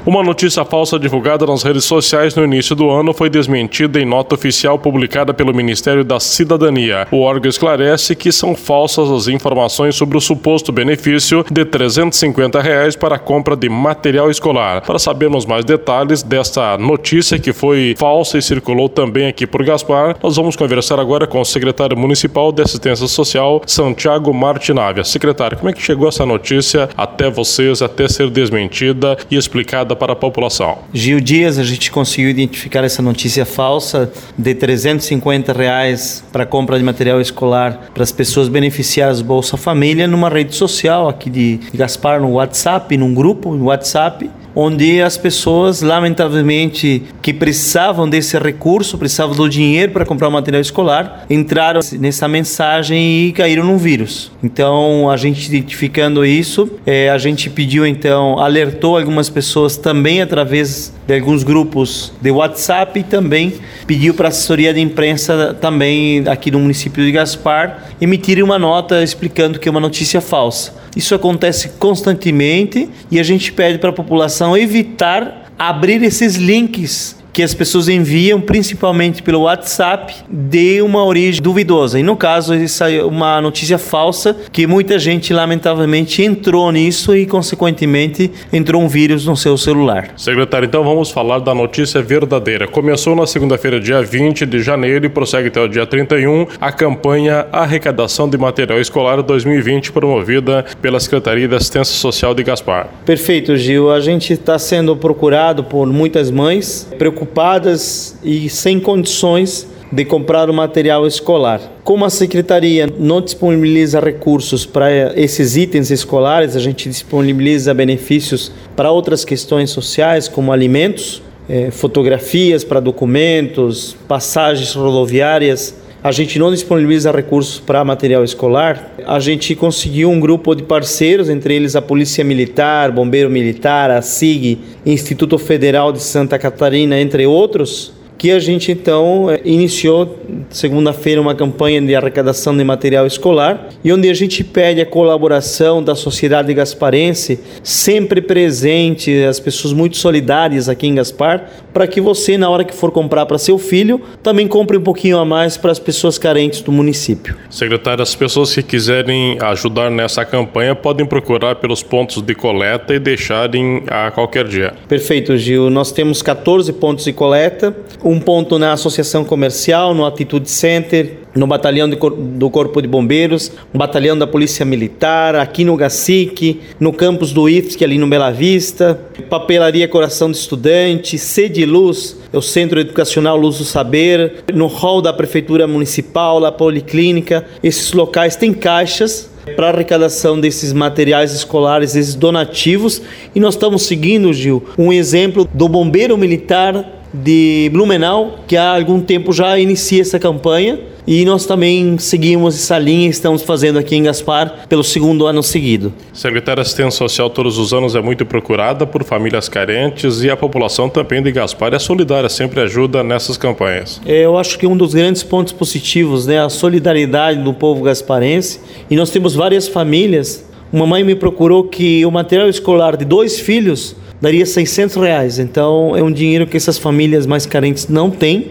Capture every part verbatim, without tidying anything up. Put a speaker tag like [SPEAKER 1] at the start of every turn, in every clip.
[SPEAKER 1] Uma notícia falsa divulgada nas redes sociais no início do ano foi desmentida em nota oficial publicada pelo Ministério da Cidadania. O órgão esclarece que são falsas as informações sobre o suposto benefício de trezentos e cinquenta reais para a compra de material escolar. Para sabermos mais detalhes desta notícia que foi falsa e circulou também aqui por Gaspar, nós vamos conversar agora com o secretário municipal de Assistência Social, Santiago Martinávia. Secretário, como é que chegou essa notícia até vocês, até ser desmentida e explicada para a população?
[SPEAKER 2] Gil Dias, a gente conseguiu identificar essa notícia falsa de trezentos e cinquenta reais para compra de material escolar para as pessoas beneficiadas do Bolsa Família numa rede social aqui de Gaspar, no WhatsApp, num grupo no WhatsApp, onde as pessoas, lamentavelmente, que precisavam desse recurso, precisavam do dinheiro para comprar o material escolar, entraram nessa mensagem e caíram num vírus. Então, a gente identificando isso, é, a gente pediu, então, alertou algumas pessoas também através de alguns grupos de WhatsApp e também pediu para a assessoria de imprensa também aqui no município de Gaspar emitirem uma nota explicando que é uma notícia falsa. Isso acontece constantemente e a gente pede para a população evitar abrir esses links que as pessoas enviam, principalmente pelo WhatsApp, de uma origem duvidosa. E no caso, isso é uma notícia falsa, que muita gente, lamentavelmente, entrou nisso e, consequentemente, entrou um vírus no seu celular.
[SPEAKER 1] Secretário, então vamos falar da notícia verdadeira. Começou na segunda-feira, dia vinte de janeiro, e prossegue até o dia trinta e um, a campanha Arrecadação de Material Escolar dois mil e vinte, promovida pela Secretaria de Assistência Social de Gaspar.
[SPEAKER 2] Perfeito, Gil. A gente está sendo procurado por muitas mães preocupadas preocupadas e sem condições de comprar o material escolar. Como a Secretaria não disponibiliza recursos para esses itens escolares, a gente disponibiliza benefícios para outras questões sociais, como alimentos, eh, fotografias para documentos, passagens rodoviárias. A gente não disponibiliza recursos para material escolar. A gente conseguiu um grupo de parceiros, entre eles a Polícia Militar, Bombeiro Militar, a S I G, Instituto Federal de Santa Catarina, entre outros, que a gente então iniciou segunda-feira uma campanha de arrecadação de material escolar e onde a gente pede a colaboração da sociedade gasparense, sempre presente, as pessoas muito solidárias aqui em Gaspar, para que você, na hora que for comprar para seu filho, também compre um pouquinho a mais para as pessoas carentes do município.
[SPEAKER 1] Secretário, as pessoas que quiserem ajudar nessa campanha podem procurar pelos pontos de coleta e deixarem a qualquer dia.
[SPEAKER 2] Perfeito, Gil. Nós temos catorze pontos de coleta, um ponto na Associação Comercial, no Atitude Center, no Batalhão de Cor- do Corpo de Bombeiros, um batalhão da Polícia Militar, aqui no Gacique, no campus do I F S C, ali no Bela Vista, Papelaria Coração de Estudante, Sede Luz, é o Centro Educacional Luz do Saber, no hall da Prefeitura Municipal, da Policlínica. Esses locais têm caixas para arrecadação desses materiais escolares, esses donativos, e nós estamos seguindo, Gil, um exemplo do Bombeiro Militar de Blumenau, que há algum tempo já inicia essa campanha, e nós também seguimos essa linha e estamos fazendo aqui em Gaspar pelo segundo ano seguido.
[SPEAKER 1] Secretária, a assistência social todos os anos é muito procurada por famílias carentes e a população também de Gaspar é solidária, sempre ajuda nessas campanhas.
[SPEAKER 2] Eu acho que um dos grandes pontos positivos, né, a solidariedade do povo gasparense, e nós temos várias famílias. Uma mãe me procurou que o material escolar de dois filhos daria seiscentos reais, então é um dinheiro que essas famílias mais carentes não têm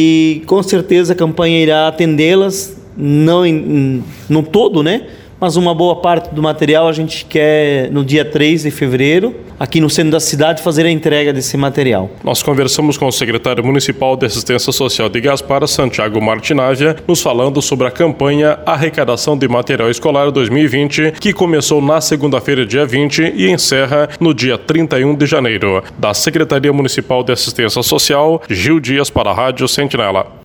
[SPEAKER 2] e com certeza a campanha irá atendê-las, não em, no todo, né? Mas uma boa parte do material a gente quer no dia três de fevereiro, aqui no centro da cidade, fazer a entrega desse material.
[SPEAKER 1] Nós conversamos com o secretário municipal de Assistência Social de Gaspar, Santiago Martinávia, nos falando sobre a campanha Arrecadação de Material Escolar dois mil e vinte, que começou na segunda-feira, dia vinte, e encerra no dia trinta e um de janeiro. Da Secretaria Municipal de Assistência Social, Gil Dias para a Rádio Sentinela.